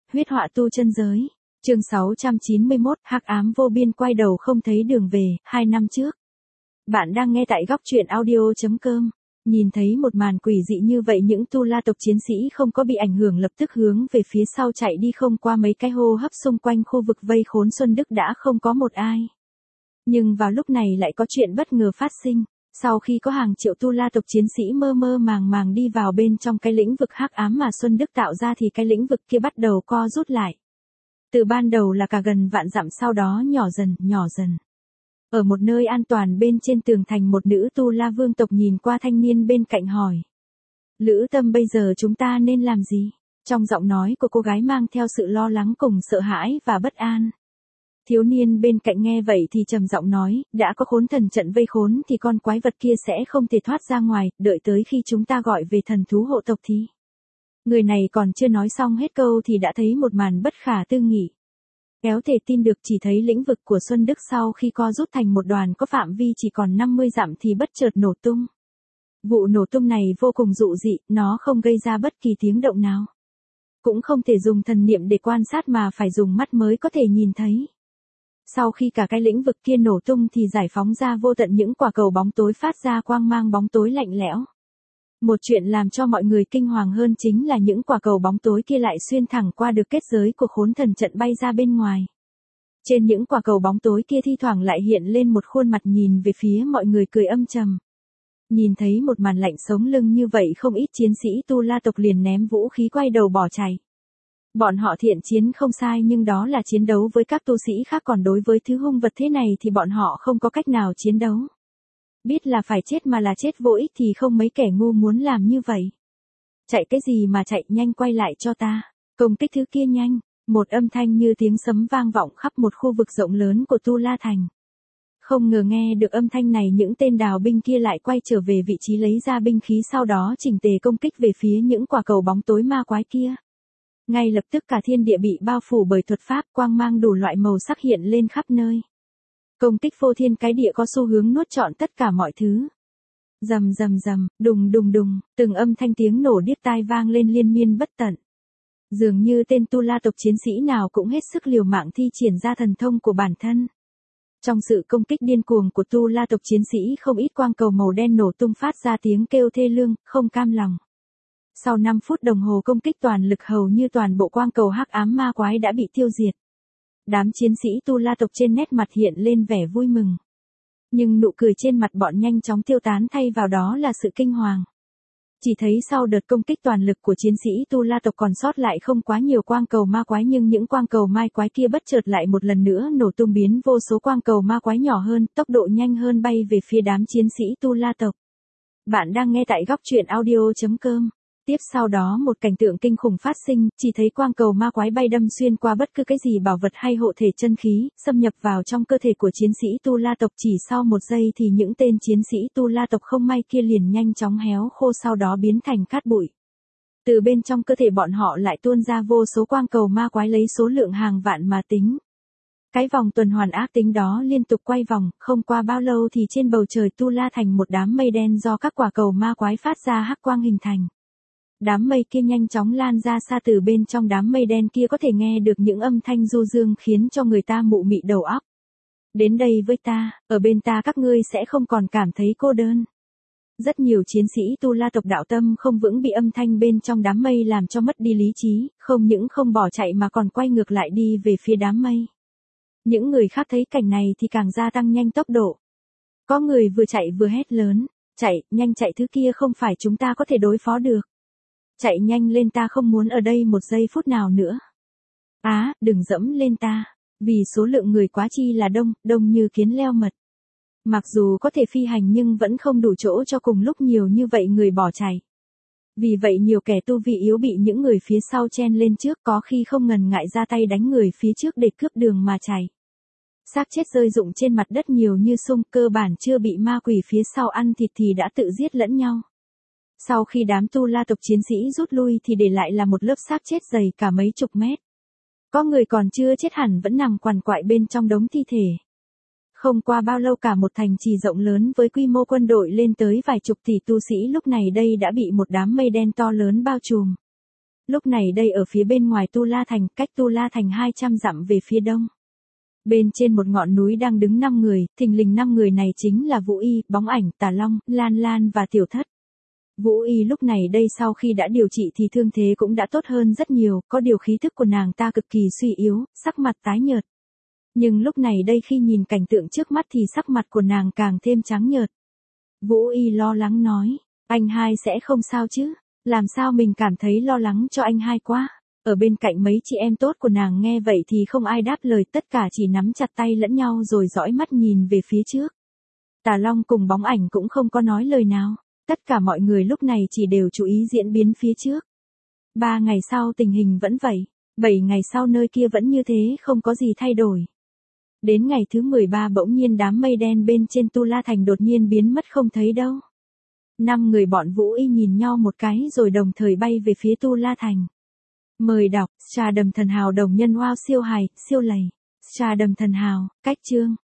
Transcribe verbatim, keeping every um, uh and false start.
Huyết họa tu chân giới. Chương sáu trăm chín mươi mốt, hắc ám vô biên quay đầu không thấy đường về, hai năm trước. Bạn đang nghe tại góc truyện audio chấm com. Nhìn thấy một màn quỷ dị như vậy, những tu la tộc chiến sĩ không có bị ảnh hưởng lập tức hướng về phía sau chạy đi, không qua mấy cái hô hấp xung quanh khu vực vây khốn Xuân Đức đã không có một ai. Nhưng vào lúc này lại có chuyện bất ngờ phát sinh. Sau khi có hàng triệu tu la tộc chiến sĩ mơ mơ màng màng đi vào bên trong cái lĩnh vực hắc ám mà Xuân Đức tạo ra thì cái lĩnh vực kia bắt đầu co rút lại. Từ ban đầu là cả gần vạn dặm, sau đó nhỏ dần, nhỏ dần. Ở một nơi an toàn bên trên tường thành, một nữ tu la vương tộc nhìn qua thanh niên bên cạnh hỏi. Lữ Tâm, bây giờ chúng ta nên làm gì? Trong giọng nói của cô gái mang theo sự lo lắng cùng sợ hãi và bất an. Thiếu niên bên cạnh nghe vậy thì trầm giọng nói, đã có khốn thần trận vây khốn thì con quái vật kia sẽ không thể thoát ra ngoài, đợi tới khi chúng ta gọi về thần thú hộ tộc thì. Người này còn chưa nói xong hết câu thì đã thấy một màn bất khả tư nghị. Kéo thể tin được, chỉ thấy lĩnh vực của Xuân Đức sau khi co rút thành một đoàn có phạm vi chỉ còn năm mươi dặm thì bất chợt nổ tung. Vụ nổ tung này vô cùng dụ dị, nó không gây ra bất kỳ tiếng động nào. Cũng không thể dùng thần niệm để quan sát mà phải dùng mắt mới có thể nhìn thấy. Sau khi cả cái lĩnh vực kia nổ tung thì giải phóng ra vô tận những quả cầu bóng tối phát ra quang mang bóng tối lạnh lẽo. Một chuyện làm cho mọi người kinh hoàng hơn chính là những quả cầu bóng tối kia lại xuyên thẳng qua được kết giới của khốn thần trận bay ra bên ngoài. Trên những quả cầu bóng tối kia thi thoảng lại hiện lên một khuôn mặt nhìn về phía mọi người cười âm trầm. Nhìn thấy một màn lạnh sống lưng như vậy, không ít chiến sĩ tu la tộc liền ném vũ khí quay đầu bỏ chạy. Bọn họ thiện chiến không sai, nhưng đó là chiến đấu với các tu sĩ khác, còn đối với thứ hung vật thế này thì bọn họ không có cách nào chiến đấu. Biết là phải chết mà là chết vô ích thì không mấy kẻ ngu muốn làm như vậy. Chạy cái gì mà chạy, nhanh quay lại cho ta, công kích thứ kia nhanh. Một âm thanh như tiếng sấm vang vọng khắp một khu vực rộng lớn của Tu La Thành. Không ngờ nghe được âm thanh này, những tên đào binh kia lại quay trở về vị trí lấy ra binh khí, sau đó chỉnh tề công kích về phía những quả cầu bóng tối ma quái kia. Ngay lập tức cả thiên địa bị bao phủ bởi thuật pháp, quang mang đủ loại màu sắc hiện lên khắp nơi. Công kích phô thiên cái địa có xu hướng nuốt trọn tất cả mọi thứ. Rầm rầm rầm, đùng đùng đùng, từng âm thanh tiếng nổ điếc tai vang lên liên miên bất tận. Dường như tên tu la tộc chiến sĩ nào cũng hết sức liều mạng thi triển ra thần thông của bản thân. Trong sự công kích điên cuồng của tu la tộc chiến sĩ, không ít quang cầu màu đen nổ tung phát ra tiếng kêu thê lương, không cam lòng. Sau năm phút đồng hồ công kích toàn lực, hầu như toàn bộ quang cầu hắc ám ma quái đã bị tiêu diệt. Đám chiến sĩ tu la tộc trên nét mặt hiện lên vẻ vui mừng. Nhưng nụ cười trên mặt bọn nhanh chóng tiêu tán, thay vào đó là sự kinh hoàng. Chỉ thấy sau đợt công kích toàn lực của chiến sĩ tu la tộc còn sót lại không quá nhiều quang cầu ma quái, nhưng những quang cầu ma quái kia bất chợt lại một lần nữa nổ tung, biến vô số quang cầu ma quái nhỏ hơn, tốc độ nhanh hơn bay về phía đám chiến sĩ tu la tộc. Bạn đang nghe tại góc truyện audio chấm com. Tiếp sau đó một cảnh tượng kinh khủng phát sinh, chỉ thấy quang cầu ma quái bay đâm xuyên qua bất cứ cái gì bảo vật hay hộ thể chân khí, xâm nhập vào trong cơ thể của chiến sĩ tu la tộc. Chỉ sau một giây thì những tên chiến sĩ tu la tộc không may kia liền nhanh chóng héo khô, sau đó biến thành cát bụi. Từ bên trong cơ thể bọn họ lại tuôn ra vô số quang cầu ma quái lấy số lượng hàng vạn mà tính. Cái vòng tuần hoàn ác tính đó liên tục quay vòng, không qua bao lâu thì trên bầu trời Tu La Thành một đám mây đen do các quả cầu ma quái phát ra hắc quang hình thành. Đám mây kia nhanh chóng lan ra xa, từ bên trong đám mây đen kia có thể nghe được những âm thanh du dương khiến cho người ta mụ mị đầu óc. Đến đây với ta, ở bên ta các ngươi sẽ không còn cảm thấy cô đơn. Rất nhiều chiến sĩ tu la tộc đạo tâm không vững bị âm thanh bên trong đám mây làm cho mất đi lý trí, không những không bỏ chạy mà còn quay ngược lại đi về phía đám mây. Những người khác thấy cảnh này thì càng gia tăng nhanh tốc độ. Có người vừa chạy vừa hét lớn, chạy, nhanh chạy, thứ kia không phải chúng ta có thể đối phó được. Chạy nhanh lên, ta không muốn ở đây một giây phút nào nữa. Á, à, đừng dẫm lên ta, vì số lượng người quá chi là đông, đông như kiến leo mật. Mặc dù có thể phi hành nhưng vẫn không đủ chỗ cho cùng lúc nhiều như vậy người bỏ chạy. Vì vậy nhiều kẻ tu vi yếu bị những người phía sau chen lên trước, có khi không ngần ngại ra tay đánh người phía trước để cướp đường mà chạy. Xác chết rơi rụng trên mặt đất nhiều như sung, cơ bản chưa bị ma quỷ phía sau ăn thịt thì đã tự giết lẫn nhau. Sau khi đám tu la tộc chiến sĩ rút lui thì để lại là một lớp xác chết dày cả mấy chục mét. Có người còn chưa chết hẳn vẫn nằm quằn quại bên trong đống thi thể. Không qua bao lâu cả một thành trì rộng lớn với quy mô quân đội lên tới vài chục tỷ tu sĩ lúc này đây đã bị một đám mây đen to lớn bao trùm. Lúc này đây ở phía bên ngoài Tu La Thành, cách Tu La Thành hai trăm dặm về phía đông. Bên trên một ngọn núi đang đứng năm người, thình lình năm người này chính là Vũ Y, Bóng Ảnh, Tà Long, Lan Lan và Tiểu Thất. Vũ Y lúc này đây sau khi đã điều trị thì thương thế cũng đã tốt hơn rất nhiều, có điều khí thức của nàng ta cực kỳ suy yếu, sắc mặt tái nhợt. Nhưng lúc này đây khi nhìn cảnh tượng trước mắt thì sắc mặt của nàng càng thêm trắng nhợt. Vũ Y lo lắng nói, anh hai sẽ không sao chứ, làm sao mình cảm thấy lo lắng cho anh hai quá. Ở bên cạnh mấy chị em tốt của nàng nghe vậy thì không ai đáp lời, tất cả chỉ nắm chặt tay lẫn nhau rồi dõi mắt nhìn về phía trước. Tà Long cùng Bóng Ảnh cũng không có nói lời nào, tất cả mọi người lúc này chỉ đều chú ý diễn biến phía trước. Ba ngày sau tình hình vẫn vậy, bảy ngày sau nơi kia vẫn như thế không có gì thay đổi. Đến ngày thứ mười ba bỗng nhiên đám mây đen bên trên Tu La Thành đột nhiên biến mất không thấy đâu. Năm người bọn Vũ Y nhìn nhau một cái rồi đồng thời bay về phía Tu La Thành. Mời đọc, Trà Đầm Thần Hào đồng nhân wow siêu hài, siêu lầy. Trà Đầm Thần Hào, cách chương.